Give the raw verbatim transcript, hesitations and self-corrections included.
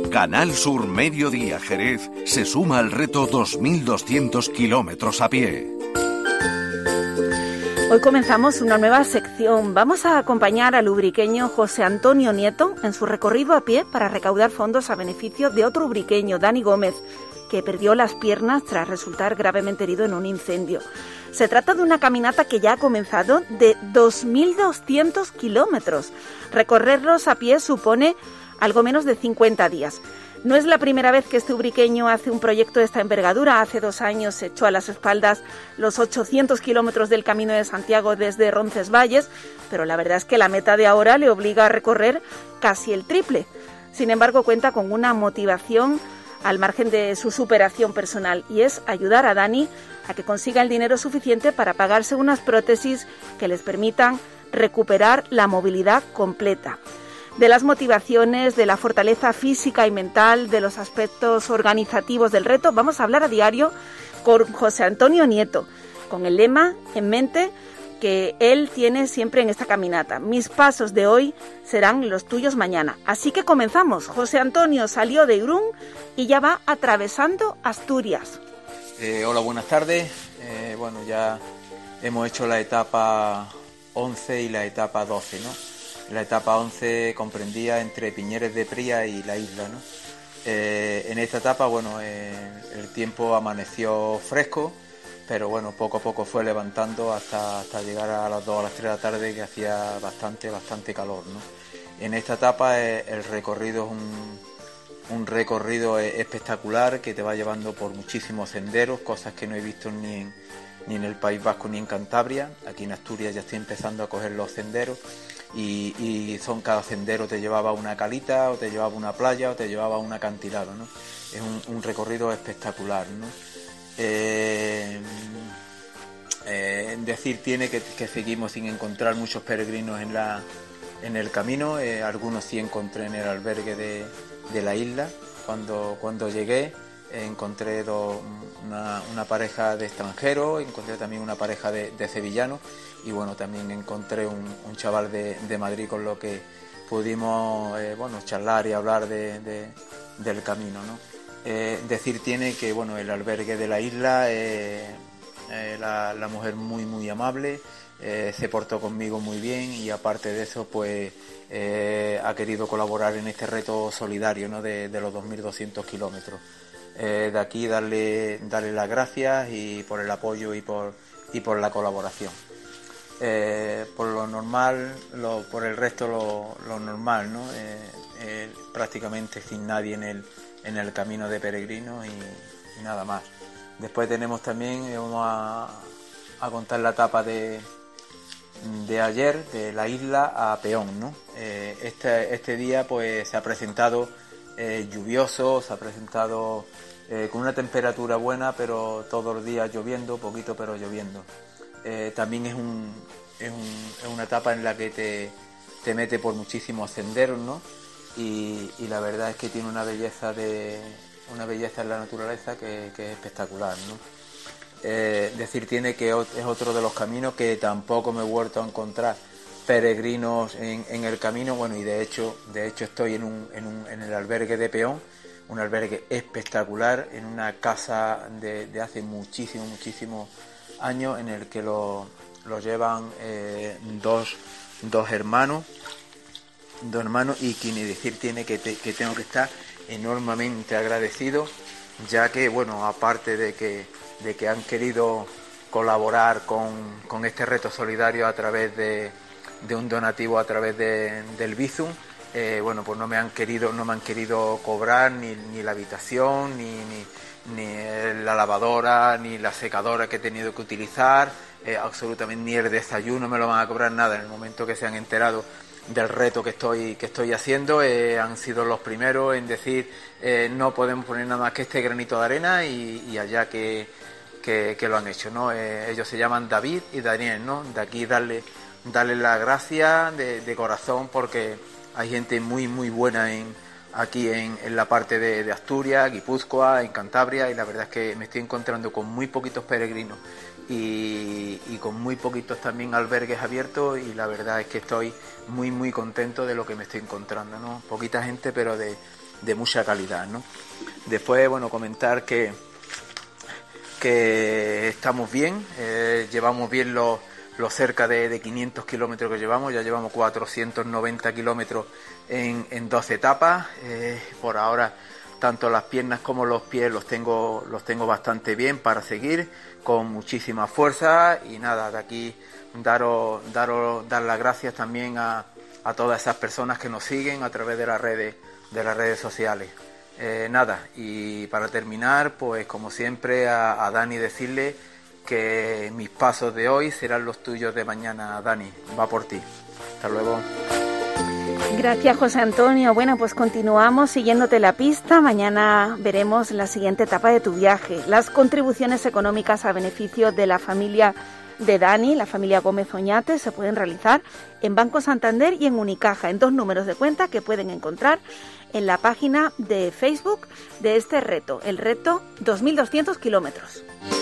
Canal Sur Mediodía Jerez se suma al reto dos mil doscientos kilómetros a pie. Hoy comenzamos una nueva sección. Vamos a acompañar al ubriqueño José Antonio Nieto en su recorrido a pie para recaudar fondos a beneficio de otro ubriqueño, Dani Gómez, que perdió las piernas tras resultar gravemente herido en un incendio. Se trata de una caminata que ya ha comenzado de dos mil doscientos kilómetros. Recorrerlos a pie supone algo menos de cincuenta días. No es la primera vez que este ubriqueño hace un proyecto de esta envergadura. Hace dos años se echó a las espaldas los ochocientos kilómetros del Camino de Santiago desde Roncesvalles, pero la verdad es que la meta de ahora le obliga a recorrer casi el triple. Sin embargo, cuenta con una motivación al margen de su superación personal, y es ayudar a Dani a que consiga el dinero suficiente para pagarse unas prótesis que les permitan recuperar la movilidad completa. De las motivaciones, de la fortaleza física y mental, de los aspectos organizativos del reto, vamos a hablar a diario con José Antonio Nieto, con el lema en mente que él tiene siempre en esta caminata: mis pasos de hoy serán los tuyos mañana. Así que comenzamos. José Antonio salió de Irún y ya va atravesando Asturias. Eh, hola, buenas tardes. Eh, bueno, ya hemos hecho la etapa once y la etapa doce, ¿no? La etapa once comprendía entre Piñeres de Pría y la isla, ¿no? Eh, en esta etapa, bueno, eh, el tiempo amaneció fresco, pero bueno, poco a poco fue levantando hasta, hasta llegar a las dos o las tres de la tarde, que hacía bastante, bastante calor, ¿no? En esta etapa eh, el recorrido es un, un recorrido espectacular que te va llevando por muchísimos senderos, cosas que no he visto ni en, ni en el País Vasco ni en Cantabria. Aquí en Asturias ya estoy empezando a coger los senderos. Y, y son cada sendero te llevaba una calita, o te llevaba una playa, o te llevaba un acantilado, ¿no? Es un, un recorrido espectacular, ¿no? Eh, eh, decir tiene que, que seguimos sin encontrar muchos peregrinos en la en el camino. Eh, algunos sí encontré en el albergue de, de la isla. Cuando, cuando llegué eh, encontré dos, una, una pareja de extranjeros, encontré también una pareja de, de sevillanos. Y bueno, también encontré un, un chaval de, de Madrid con lo que pudimos eh, bueno, charlar y hablar de, de, del camino, ¿no? Eh, decir tiene que bueno, el albergue de la isla, eh, eh, la, la mujer muy muy amable, eh, se portó conmigo muy bien, y aparte de eso pues eh, ha querido colaborar en este reto solidario, ¿no? de, de los dos mil doscientos kilómetros. Eh, de aquí darle, darle las gracias y por el apoyo y por, y por la colaboración. Eh, por lo normal, lo, por el resto lo, lo normal, ¿no? Eh, eh, prácticamente sin nadie en el, en el camino de peregrinos y, y nada más. Después tenemos también, eh, vamos a, a contar la etapa de, de ayer, de la isla a Peón, ¿no? Eh, este, este día pues se ha presentado eh, lluvioso, se ha presentado eh, con una temperatura buena, pero todos los días lloviendo, poquito pero lloviendo. Eh, también es, un, es, un, es una etapa en la que te, te mete por muchísimos senderos, ¿no? Y, y la verdad es que tiene una belleza de una belleza en la naturaleza que, que es espectacular, ¿no? Eh, decir tiene que es otro de los caminos que tampoco me he vuelto a encontrar peregrinos en, en el camino. Bueno, y de hecho de hecho estoy en, un, en, un, en el albergue de Peón, un albergue espectacular, en una casa de, de hace muchísimo, muchísimo años, en el que lo, lo llevan eh, dos, dos hermanos, dos hermanos, y quien decir tiene que, te, que tengo que estar enormemente agradecido, ya que, bueno, aparte de que, de que han querido colaborar con, con este reto solidario a través de, de un donativo a través de, del Bizum, eh, bueno, pues no me han querido, no me han querido cobrar ni, ni la habitación, ni, ni ni la lavadora, ni la secadora que he tenido que utilizar, eh, absolutamente ni el desayuno me lo van a cobrar, nada. En el momento que se han enterado del reto que estoy que estoy haciendo, eh, han sido los primeros en decir eh, no podemos poner nada más que este granito de arena, y, y allá que, que, que lo han hecho, ¿no? Eh, ellos se llaman David y Daniel, ¿no? De aquí darle, darle las gracias de, de corazón, porque hay gente muy muy buena en aquí en, en la parte de, de Asturias, Guipúzcoa, en Cantabria, y la verdad es que me estoy encontrando con muy poquitos peregrinos y, y con muy poquitos también albergues abiertos, y la verdad es que estoy muy muy contento de lo que me estoy encontrando, ¿no? Poquita gente, pero de, de mucha calidad, ¿no? Después, bueno, comentar que, que estamos bien, eh, llevamos bien los, los cerca de, de quinientos kilómetros que llevamos, ya llevamos cuatrocientos noventa kilómetros en, en doce etapas, eh, por ahora tanto las piernas como los pies los tengo, los tengo bastante bien para seguir, con muchísima fuerza, y nada, de aquí daros, daros, dar las gracias también a, a todas esas personas que nos siguen a través de las redes, de las redes sociales. Eh, nada, y para terminar, pues como siempre a, a Dani decirle que mis pasos de hoy serán los tuyos de mañana. Dani, va por ti. Hasta luego. Gracias, José Antonio. Bueno, pues continuamos siguiéndote la pista. Mañana veremos la siguiente etapa de tu viaje. Las contribuciones económicas a beneficio de la familia de Dani, la familia Gómez Oñate, se pueden realizar en Banco Santander y en Unicaja, en dos números de cuenta que pueden encontrar en la página de Facebook de este reto, el reto dos mil doscientos kilómetros.